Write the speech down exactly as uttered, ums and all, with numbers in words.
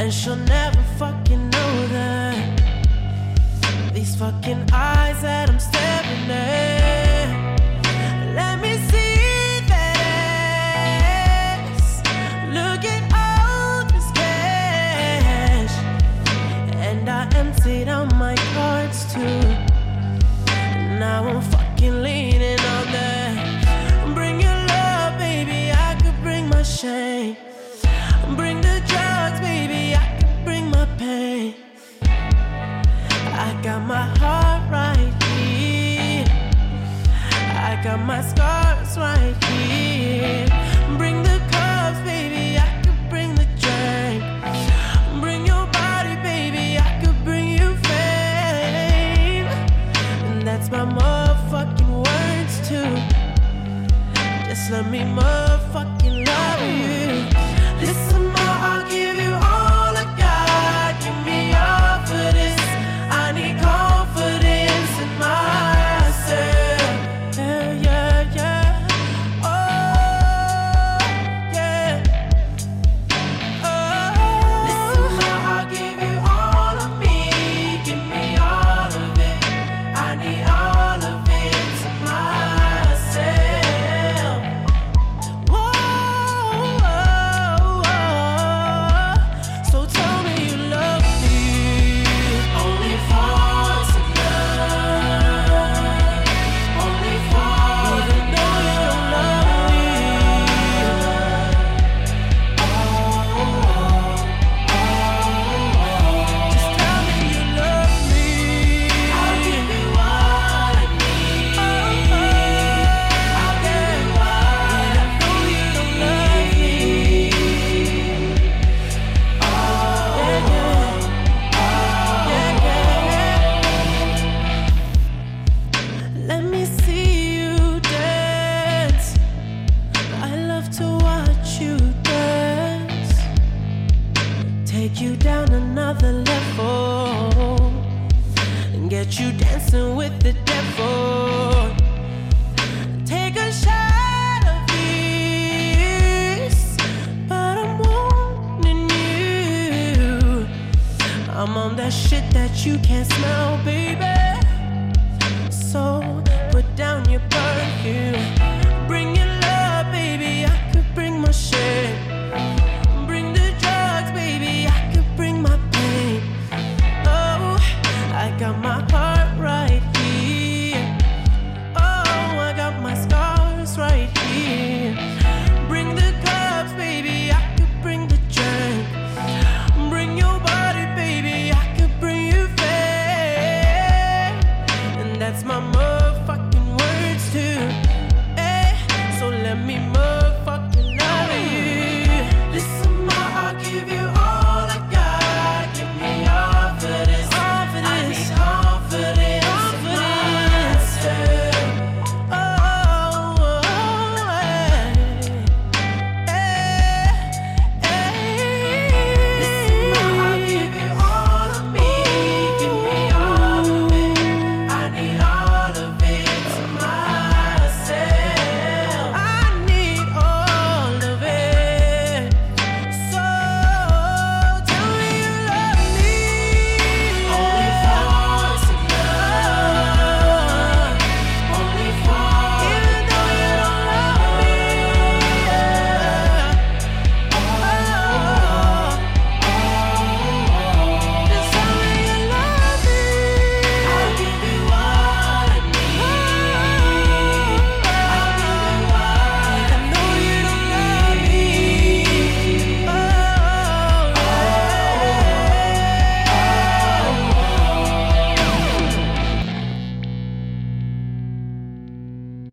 and she'll never fucking know that. These fucking eyes that I'm staring at, let me see that ass. Look at all this cash, and I emptied out my cards too. Now I'm fucking leaning on that. Bring your love, baby, I could bring my shame. Bring the drugs, baby, I could bring my pain. I got my heart right here, I got my scars right here. Bring the cups, baby, I could bring the drink. Bring your body, baby, I could bring you fame. And that's my motherfucking words too. Just let me motherfucking love you. Listen, ma, I'll give you all I got. Give me all for this. I need confidence in myself. Yeah, yeah, yeah. Oh, yeah. Oh. Listen, ma, I'll give you all of me. Give me all of it. I need all of it to myself. Whoa, whoa, whoa. So tell me you love me. Only for tonight. Only for even though you don't love me. Oh, oh, oh. Just tell me you love me. I'll give you what I need. Oh, oh. I'll give you what I know you don't love me. Oh, yeah, yeah, yeah. Let me see you dance. I love to watch you dance. Take you down another level and get you dancing with the devil. Take a shot of this, but I'm wanting you. I'm on that shit that you can't smell, baby.